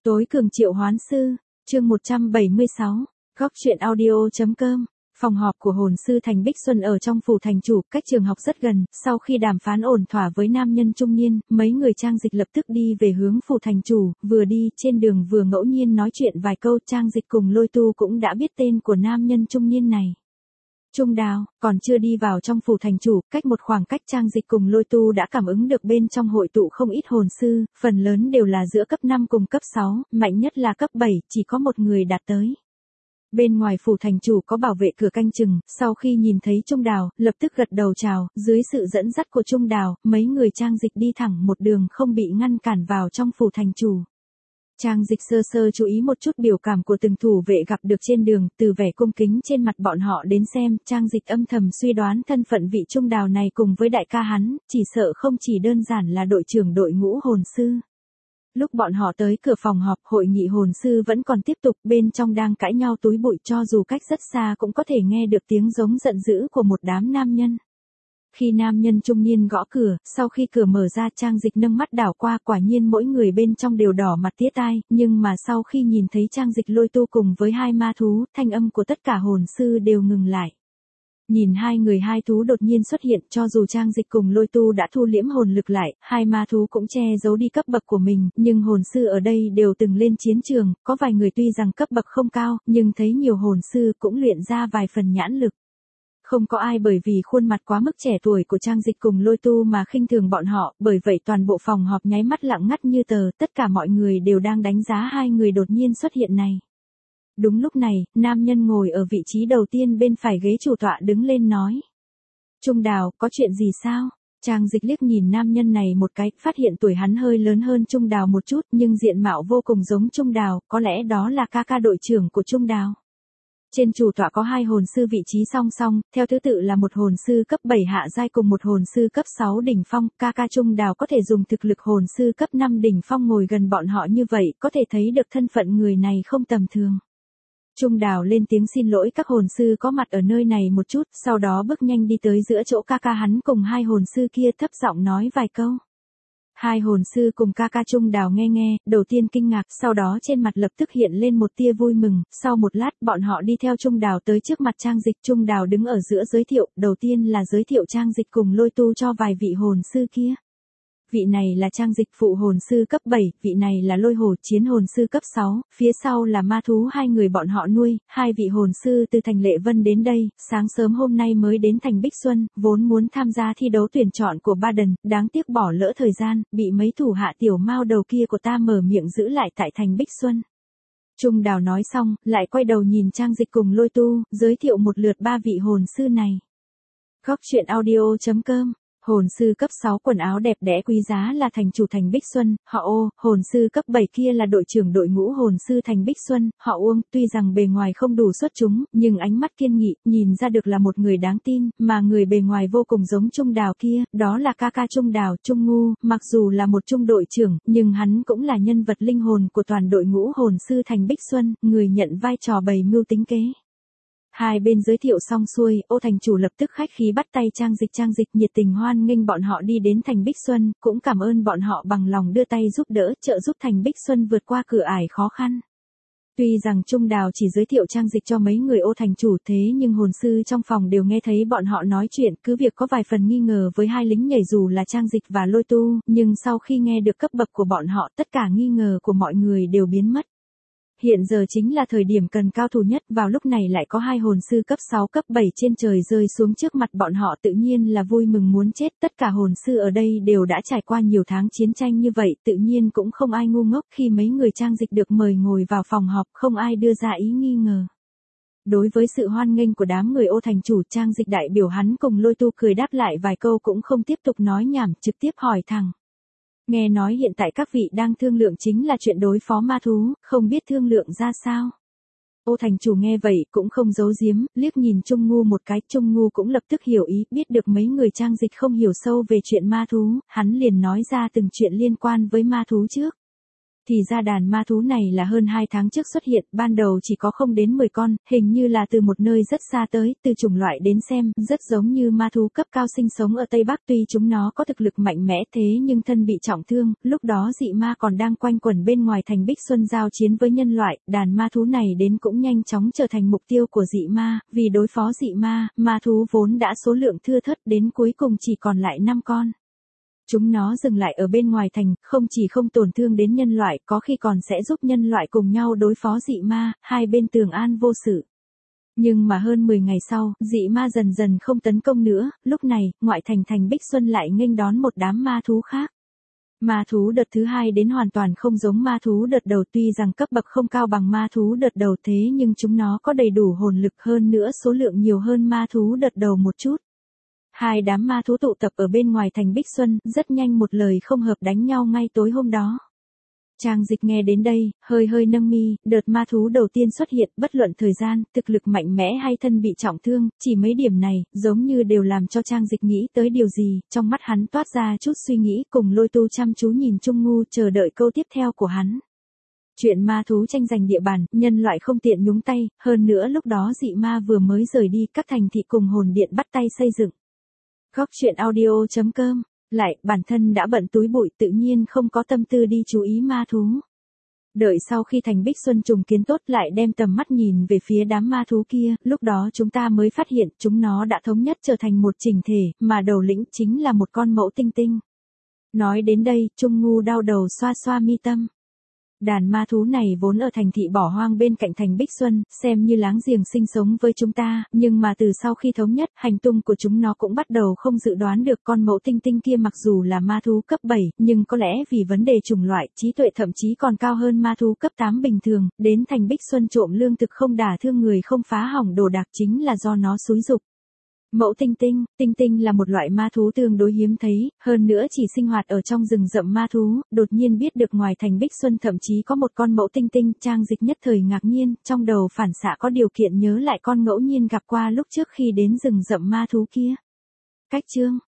Tối cường triệu hoán sư, chương 176, góc truyện audio.com. Phòng họp của hồn sư Thành Bích Xuân ở trong phủ thành chủ, cách trường học rất gần. Sau khi đàm phán ổn thỏa với nam nhân trung niên, mấy người Trang Dịch lập tức đi về hướng phủ thành chủ. Vừa đi trên đường vừa ngẫu nhiên nói chuyện vài câu. Trang Dịch cùng Lôi Tu cũng đã biết tên của nam nhân trung niên này. Trung Đào. Còn chưa đi vào trong phủ thành chủ, cách một khoảng cách Trang Dịch cùng Lôi Tu đã cảm ứng được bên trong hội tụ không ít hồn sư, phần lớn đều là giữa cấp 5 cùng cấp 6, mạnh nhất là cấp 7, chỉ có một người đạt tới. Bên ngoài phủ thành chủ có bảo vệ cửa canh chừng, sau khi nhìn thấy Trung Đào, lập tức gật đầu chào. Dưới sự dẫn dắt của Trung Đào, mấy người Trang Dịch đi thẳng một đường không bị ngăn cản vào trong phủ thành chủ. Trang Dịch sơ sơ chú ý một chút biểu cảm của từng thủ vệ gặp được trên đường, từ vẻ cung kính trên mặt bọn họ đến xem, Trang Dịch âm thầm suy đoán thân phận vị Trung Đào này cùng với đại ca hắn, chỉ sợ không chỉ đơn giản là đội trưởng đội ngũ hồn sư. Lúc bọn họ tới cửa phòng họp, hội nghị hồn sư vẫn còn tiếp tục, bên trong đang cãi nhau túi bụi, cho dù cách rất xa cũng có thể nghe được tiếng giống giận dữ của một đám nam nhân. Khi nam nhân trung niên gõ cửa, sau khi cửa mở ra, Trang Dịch nâng mắt đảo qua, quả nhiên mỗi người bên trong đều đỏ mặt tía tai, nhưng mà sau khi nhìn thấy Trang Dịch, Lôi Tu cùng với hai ma thú, thanh âm của tất cả hồn sư đều ngừng lại. Nhìn hai người hai thú đột nhiên xuất hiện, cho dù Trang Dịch cùng Lôi Tu đã thu liễm hồn lực lại, hai ma thú cũng che giấu đi cấp bậc của mình, nhưng hồn sư ở đây đều từng lên chiến trường, có vài người tuy rằng cấp bậc không cao, nhưng thấy nhiều hồn sư cũng luyện ra vài phần nhãn lực. Không có ai bởi vì khuôn mặt quá mức trẻ tuổi của Trang Dịch cùng Lôi Tu mà khinh thường bọn họ, bởi vậy toàn bộ phòng họp nháy mắt lặng ngắt như tờ, tất cả mọi người đều đang đánh giá hai người đột nhiên xuất hiện này. Đúng lúc này, nam nhân ngồi ở vị trí đầu tiên bên phải ghế chủ tọa đứng lên nói. Trung Đào, có chuyện gì sao? Trang Dịch liếc nhìn nam nhân này một cái, phát hiện tuổi hắn hơi lớn hơn Trung Đào một chút, nhưng diện mạo vô cùng giống Trung Đào, có lẽ đó là ca đội trưởng của Trung Đào. Trên chủ tọa có hai hồn sư vị trí song song, theo thứ tự là một hồn sư cấp 7 hạ giai cùng một hồn sư cấp 6 đỉnh phong. Ca Trung Đào có thể dùng thực lực hồn sư cấp 5 đỉnh phong ngồi gần bọn họ như vậy, có thể thấy được thân phận người này không tầm thường. Trung Đào lên tiếng xin lỗi các hồn sư có mặt ở nơi này một chút, sau đó bước nhanh đi tới giữa chỗ ca hắn cùng hai hồn sư kia, thấp giọng nói vài câu. Hai hồn sư cùng ca Trung Đào nghe, đầu tiên kinh ngạc, sau đó trên mặt lập tức hiện lên một tia vui mừng. Sau một lát, bọn họ đi theo Trung Đào tới trước mặt Trang Dịch. Trung Đào đứng ở giữa giới thiệu, đầu tiên là giới thiệu Trang Dịch cùng Lôi Tu cho vài vị hồn sư kia. Vị này là Trang Dịch, phụ hồn sư cấp 7, vị này là Lôi Hổ, chiến hồn sư cấp 6, phía sau là ma thú hai người bọn họ nuôi. Hai vị hồn sư từ thành Lệ Vân đến đây, sáng sớm hôm nay mới đến thành Bích Xuân, vốn muốn tham gia thi đấu tuyển chọn của Baden, đáng tiếc bỏ lỡ thời gian, bị mấy thủ hạ tiểu mao đầu kia của ta mở miệng giữ lại tại thành Bích Xuân. Trung Đào nói xong, lại quay đầu nhìn Trang Dịch cùng Lôi Tu, giới thiệu một lượt ba vị hồn sư này. Góc truyện audio.com. Hồn sư cấp 6 quần áo đẹp đẽ quý giá là thành chủ thành Bích Xuân, họ Ô. Hồn sư cấp 7 kia là đội trưởng đội ngũ hồn sư thành Bích Xuân, họ Uông. Tuy rằng bề ngoài không đủ xuất chúng, nhưng ánh mắt kiên nghị, nhìn ra được là một người đáng tin, mà người bề ngoài vô cùng giống Trung Đào kia, đó là ca Trung Đào, Trung Ngu. Mặc dù là một trung đội trưởng, nhưng hắn cũng là nhân vật linh hồn của toàn đội ngũ hồn sư thành Bích Xuân, người nhận vai trò bày mưu tính kế. Hai bên giới thiệu xong xuôi, Ô thành chủ lập tức khách khí bắt tay Trang Dịch nhiệt tình hoan nghênh bọn họ đi đến thành Bích Xuân, cũng cảm ơn bọn họ bằng lòng đưa tay giúp đỡ, trợ giúp thành Bích Xuân vượt qua cửa ải khó khăn. Tuy rằng Trung Đào chỉ giới thiệu Trang Dịch cho mấy người Ô thành chủ, thế nhưng hồn sư trong phòng đều nghe thấy bọn họ nói chuyện, cứ việc có vài phần nghi ngờ với hai lính nhảy dù là Trang Dịch và Lôi Tu, nhưng sau khi nghe được cấp bậc của bọn họ, tất cả nghi ngờ của mọi người đều biến mất. Hiện giờ chính là thời điểm cần cao thủ nhất, vào lúc này lại có hai hồn sư cấp 6 cấp 7 trên trời rơi xuống trước mặt bọn họ, tự nhiên là vui mừng muốn chết. Tất cả hồn sư ở đây đều đã trải qua nhiều tháng chiến tranh như vậy, tự nhiên cũng không ai ngu ngốc. Khi mấy người Trang Dịch được mời ngồi vào phòng họp, không ai đưa ra ý nghi ngờ. Đối với sự hoan nghênh của đám người Ô thành chủ, Trang Dịch đại biểu hắn cùng Lôi Tu cười đáp lại vài câu cũng không tiếp tục nói nhảm, trực tiếp hỏi thẳng. Nghe nói hiện tại các vị đang thương lượng chính là chuyện đối phó ma thú, không biết thương lượng ra sao? Ô thành chủ nghe vậy cũng không giấu giếm, liếc nhìn Trung Ngu một cái, Trung Ngu cũng lập tức hiểu ý, biết được mấy người Trang Dịch không hiểu sâu về chuyện ma thú, hắn liền nói ra từng chuyện liên quan với ma thú trước. Thì ra đàn ma thú này là hơn 2 tháng trước xuất hiện, ban đầu chỉ có không đến 10 con, hình như là từ một nơi rất xa tới, từ chủng loại đến xem, rất giống như ma thú cấp cao sinh sống ở Tây Bắc, tuy chúng nó có thực lực mạnh mẽ thế nhưng thân bị trọng thương, lúc đó dị ma còn đang quanh quẩn bên ngoài thành Bích Xuân giao chiến với nhân loại, đàn ma thú này đến cũng nhanh chóng trở thành mục tiêu của dị ma, vì đối phó dị ma, ma thú vốn đã số lượng thưa thớt đến cuối cùng chỉ còn lại 5 con. Chúng nó dừng lại ở bên ngoài thành, không chỉ không tổn thương đến nhân loại, có khi còn sẽ giúp nhân loại cùng nhau đối phó dị ma, hai bên tường an vô sự. Nhưng mà hơn 10 ngày sau, dị ma dần dần không tấn công nữa, lúc này, ngoại thành thành Bích Xuân lại nghênh đón một đám ma thú khác. Ma thú đợt thứ hai đến hoàn toàn không giống ma thú đợt đầu, tuy rằng cấp bậc không cao bằng ma thú đợt đầu thế nhưng chúng nó có đầy đủ hồn lực, hơn nữa số lượng nhiều hơn ma thú đợt đầu một chút. Hai đám ma thú tụ tập ở bên ngoài thành Bích Xuân, rất nhanh một lời không hợp đánh nhau ngay tối hôm đó. Trang Dịch nghe đến đây, hơi hơi nâng mi, đợt ma thú đầu tiên xuất hiện, bất luận thời gian, thực lực mạnh mẽ hay thân bị trọng thương, chỉ mấy điểm này, giống như đều làm cho Trang Dịch nghĩ tới điều gì, trong mắt hắn toát ra chút suy nghĩ, cùng Lôi Tu chăm chú nhìn Trung Ngu chờ đợi câu tiếp theo của hắn. Chuyện ma thú tranh giành địa bàn, nhân loại không tiện nhúng tay, hơn nữa lúc đó dị ma vừa mới rời đi, các thành thị cùng hồn điện bắt tay xây dựng. Góc truyện audio.com. Lại, bản thân đã bận túi bụi tự nhiên không có tâm tư đi chú ý ma thú. Đợi sau khi thành Bích Xuân trùng kiến tốt lại đem tầm mắt nhìn về phía đám ma thú kia, lúc đó chúng ta mới phát hiện chúng nó đã thống nhất trở thành một chỉnh thể, mà đầu lĩnh chính là một con mẫu tinh tinh. Nói đến đây, Trung Ngu đau đầu xoa xoa mi tâm. Đàn ma thú này vốn ở thành thị bỏ hoang bên cạnh thành Bích Xuân, xem như láng giềng sinh sống với chúng ta, nhưng mà từ sau khi thống nhất, hành tung của chúng nó cũng bắt đầu không dự đoán được. Con mẫu tinh tinh kia mặc dù là ma thú cấp 7, nhưng có lẽ vì vấn đề chủng loại, trí tuệ thậm chí còn cao hơn ma thú cấp 8 bình thường, đến thành Bích Xuân trộm lương thực không đả thương người không phá hỏng đồ đạc chính là do nó xúi giục. Mẫu tinh tinh là một loại ma thú tương đối hiếm thấy, hơn nữa chỉ sinh hoạt ở trong rừng rậm ma thú, đột nhiên biết được ngoài thành Bích Xuân thậm chí có một con mẫu tinh tinh, Trang Dịch nhất thời ngạc nhiên, trong đầu phản xạ có điều kiện nhớ lại con ngẫu nhiên gặp qua lúc trước khi đến rừng rậm ma thú kia. Cách chương